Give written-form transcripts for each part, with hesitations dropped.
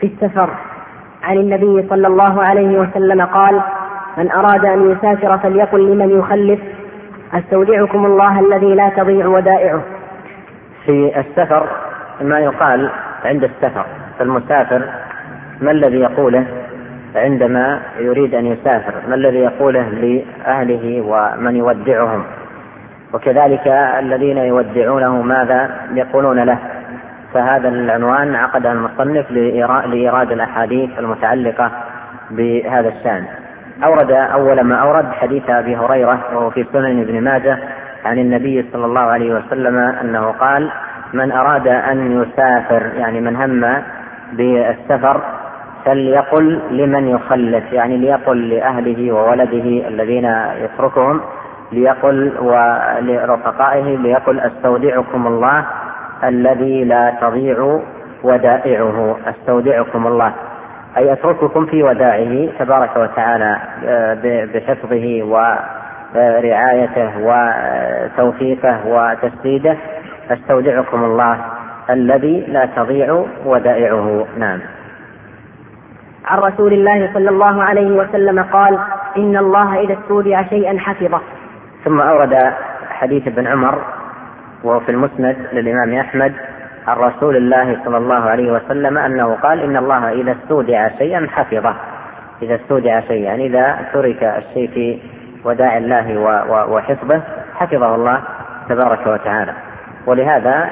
في السفر عن النبي صلى الله عليه وسلم قال: من أراد أن يسافر فليقل لمن يخلف: استودعكم الله الذي لا تضيع ودائعه. في السفر ما يقال عند السفر، فالمسافر ما الذي يقوله عندما يريد أن يسافر؟ ما الذي يقوله لأهله ومن يودعهم؟ وكذلك الذين يودعونه ماذا يقولون له؟ فهذا العنوان عقده المصنف لإيراد الأحاديث المتعلقة بهذا الشأن. أورد أول ما أورد حديث أبي هريرة وهو في سنن ابن ماجه عن النبي صلى الله عليه وسلم أنه قال: من أراد أن يسافر، يعني من هم بالسفر، فليقل لمن يخلف، يعني ليقل لأهله وولده الذين يتركهم، ليقل ولرفقائه، ليقل: استودعكم الله الذي لا تضيع ودائعه. استودعكم الله أي أترككم في ودائعه تبارك وتعالى بحفظه ورعايته وتوفيقه وتسديده. استودعكم الله الذي لا تضيع ودائعه. نعم. عن رسول الله صلى الله عليه وسلم قال: إن الله إذا استودع شيئا حفظه. ثم أورد حديث ابن عمر وهو في المسند للإمام أحمد عن رسول الله صلى الله عليه وسلم أنه قال: إن الله إذا استودع شيئا حفظه. إذا استودع شيئا، يعني إذا ترك الشيء في وداع الله وحفظه حفظه الله تبارك وتعالى. ولهذا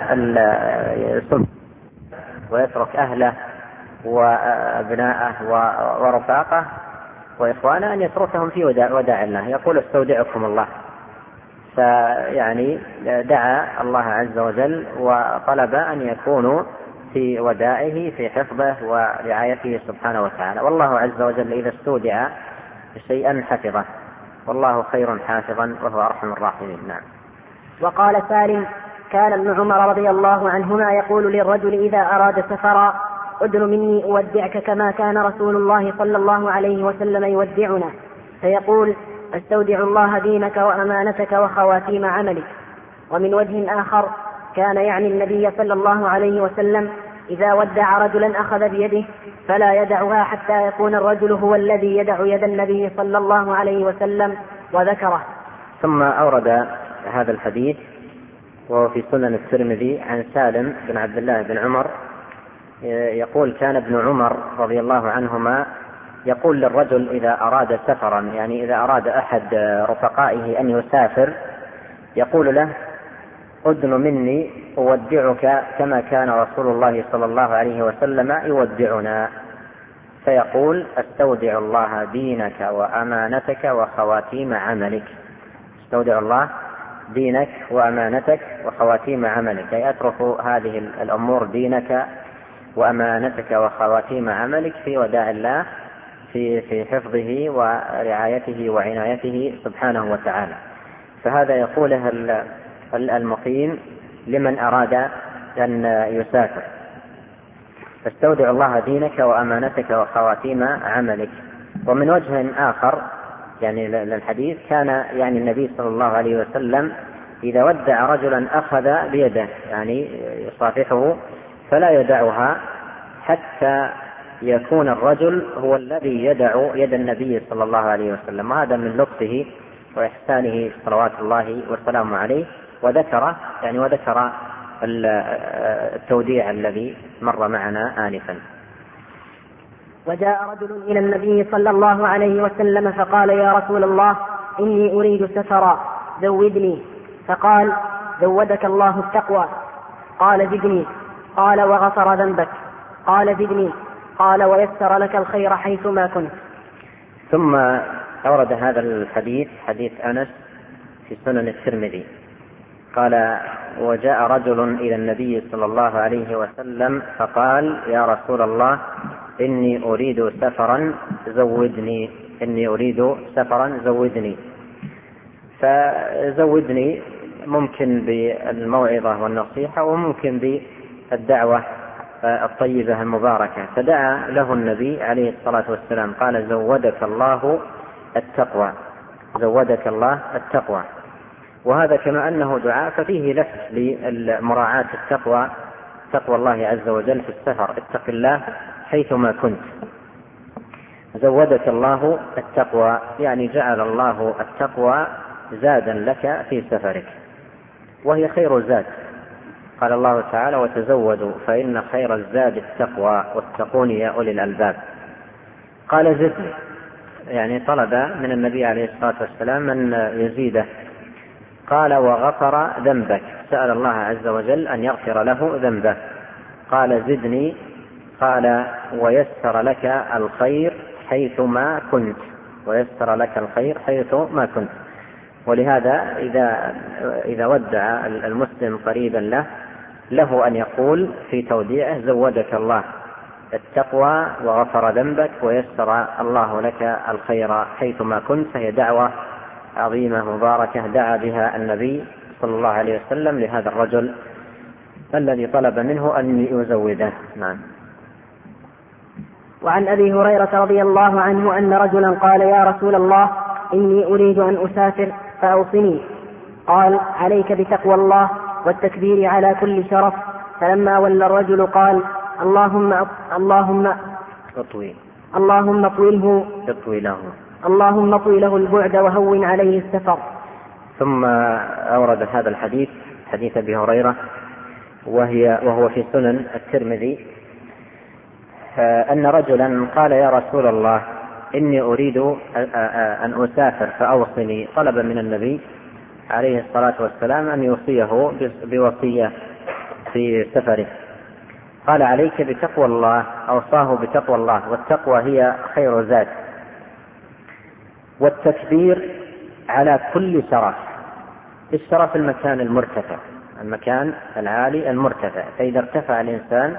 ويترك أهله وأبناءه ورفاقه وإخوانه أن يتركهم في وداع الله، يقول: استودعكم الله. فيعني دعا الله عز وجل وطلب أن يكونوا في ودائعه في حفظه ورعايته سبحانه وتعالى. والله عز وجل إذا استودع شيئا حفظه، والله خير حافظا وهو أرحم الراحمين. نعم. وقال سالم: كان ابن عمر رضي الله عنهما يقول للرجل إذا أراد سفرا: ادن مني أودعك كما كان رسول الله صلى الله عليه وسلم يودعنا. فيقول: استودع الله دينك وأمانتك وخواتيم عملك. ومن وجه آخر كان يعني النبي صلى الله عليه وسلم إذا ودع رجلا أخذ بيده فلا يدعها حتى يكون الرجل هو الذي يدع يد النبي صلى الله عليه وسلم وذكره. ثم أورد هذا الحديث وهو في سنن الترمذي عن سالم بن عبد الله بن عمر يقول: كان ابن عمر رضي الله عنهما يقول للرجل إذا أراد سفرا، يعني إذا أراد أحد رفقائه أن يسافر، يقول له: أدن مني أودعك كما كان رسول الله صلى الله عليه وسلم يودعنا. فيقول: استودع الله دينك وأمانتك وخواتيم عملك. استودع الله دينك وأمانتك وخواتيم عملك، أي أترك هذه الأمور، دينك وأمانتك وخواتيم عملك، في وداع الله في حفظه ورعايته وعنايته سبحانه وتعالى. فهذا يقوله المقيم لمن أراد أن يسافر: فاستودع الله دينك وأمانتك وخواتيم عملك. ومن وجه آخر يعني للحديث كان يعني النبي صلى الله عليه وسلم إذا ودع رجلا أخذ بيده، يعني يصافحه، فلا يدعها حتى يكون الرجل هو الذي يدع يد النبي صلى الله عليه وسلم. وهذا من لطفه وإحسانه صلوات الله وسلامه عليه. وذكر التوديع الذي مر معنا آنفا. وجاء رجل إلى النبي صلى الله عليه وسلم فقال: يا رسول الله، إني أريد سفرا، زودني. فقال: زودك الله التقوى. قال: زدني. قال: وغفر ذنبك. قال: زدني. قال: ويسر لك الخير حيثما كنت. ثم أورد هذا الحديث حديث أنس في سنن الترمذي قال: وجاء رجل إلى النبي صلى الله عليه وسلم فقال: يا رسول الله، إني أريد سفرا زودني. إني أريد سفرا زودني. فزودني ممكن بالموعظة والنصيحة، وممكن بالدعوة الطيبة المباركة. فدعا له النبي عليه الصلاة والسلام قال: زودك الله التقوى. زودك الله التقوى. وهذا كما أنه دعاء ففيه لفت لمراعاة التقوى، تقوى الله عز وجل في السفر: اتق الله حيثما كنت. زودك الله التقوى، يعني جعل الله التقوى زادا لك في سفرك، وهي خير زاد. قال الله تعالى: وتزودوا فإن خير الزاد التقوى واتقون يا أولي الألباب. قال: زدني، يعني طلب من النبي عليه الصلاة والسلام أن يزيده. قال: وغفر ذنبك، سأل الله عز وجل أن يغفر له ذنبه. قال: زدني. قال: ويسر لك الخير حيثما كنت، ويسر لك الخير حيثما كنت. ولهذا إذا ودع المسلم قريبا له أن يقول في توديعه: زودك الله التقوى وغفر ذنبك ويسر الله لك الخير حيثما كنت. فهي دعوة عظيمة مباركة دعا بها النبي صلى الله عليه وسلم لهذا الرجل الذي طلب منه أن يزوده. نعم. وعن أبي هريرة رضي الله عنه أن رجلا قال: يا رسول الله، إني أريد أن أسافر فأوصني. قال: عليك بتقوى الله والتكبير على كل شرف. فلما ولى الرجل قال: اللهم طوله البعد وهون عليه السفر. ثم أورد هذا الحديث، حديث أبي هريرة، وهو في سنن الترمذي، أن رجلا قال: يا رسول الله، إني أريد أن أسافر فأوصني. طلب من النبي عليه الصلاة والسلام أن يوصيه بوصية في سفره. قال: عليك بتقوى الله. أوصاه بتقوى الله، والتقوى هي خير زاد، والتكبير على كل شرف. الشرف المكان المرتفع، المكان العالي المرتفع. فإذا ارتفع الإنسان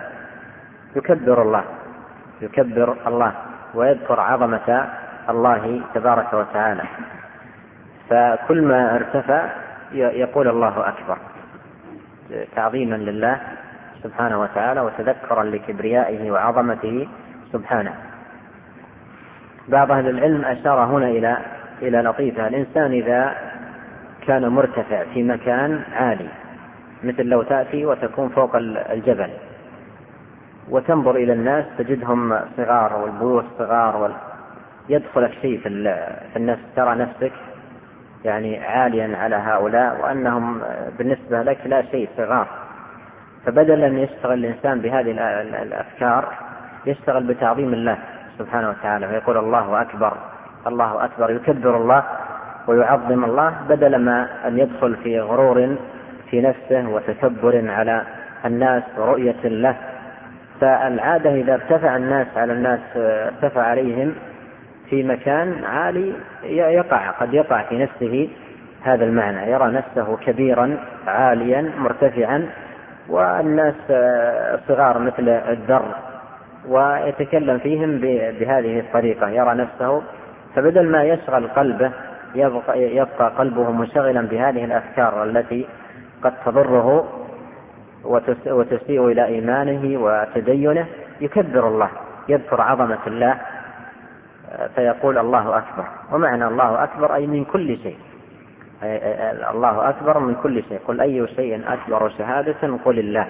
يكبر الله ويذكر عظمة الله تبارك وتعالى. فكل ما ارتفع يقول الله أكبر، تعظيما لله سبحانه وتعالى وتذكرا لكبريائه وعظمته سبحانه. بعض أهل العلم أشار هنا إلى لطيفة: الإنسان إذا كان مرتفع في مكان عالي، مثل لو تأتي وتكون فوق الجبل وتنظر إلى الناس تجدهم صغار والبيوت صغار، يدخلك شيء في النفس، ترى نفسك يعني عاليا على هؤلاء وأنهم بالنسبة لك لا شيء، صغار. فبدلا أن يشتغل الإنسان بهذه الأفكار يشتغل بتعظيم الله سبحانه وتعالى، ويقول الله أكبر الله أكبر، يكبر الله ويعظم الله، بدل ما أن يدخل في غرور في نفسه وتكبر على الناس ورؤية له. فالعادة إذا ارتفع الناس على الناس، ارتفع عليهم في مكان عالي، قد يقع في نفسه هذا المعنى، يرى نفسه كبيرا عاليا مرتفعا والناس صغار مثل الذر، ويتكلم فيهم بهذه الطريقة، يرى نفسه. فبدل ما يشغل قلبه يبقى قلبه منشغلا بهذه الأفكار التي قد تضره وتسيء إلى إيمانه وتدينه، يكبر الله، يذكر عظمة الله فيقول الله أكبر. ومعنى الله أكبر أي من كل شيء، الله أكبر من كل شيء. قل أي شيء أكبر شهادة قل الله.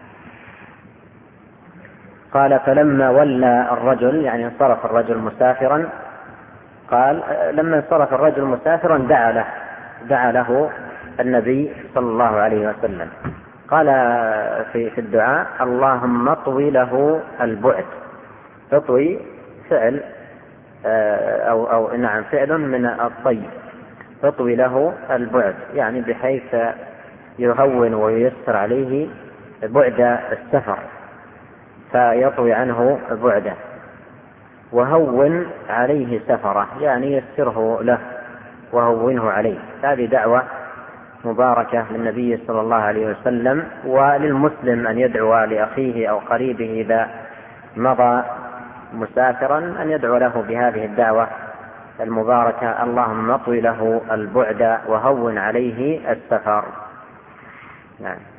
قال: فلما ولى الرجل، يعني انصرف الرجل مسافرا، قال: لما انصرف الرجل مسافرا دعا له النبي صلى الله عليه وسلم. قال في الدعاء: اللهم اطوي له البعد. اطوي فعل نعم فعل من الطي، اطوي له البعد، يعني بحيث يهون وييسر عليه بعد السفر، فيطوي عنه بعده. وهون عليه سفره، يعني يسره له وهونه عليه. هذه دعوة مباركة للنبي صلى الله عليه وسلم، وللمسلم أن يدعو لأخيه أو قريبه إذا مضى مسافرا أن يدعو له بهذه الدعوة المباركة: اللهم اطوي له البعد وهون عليه السفر. نعم.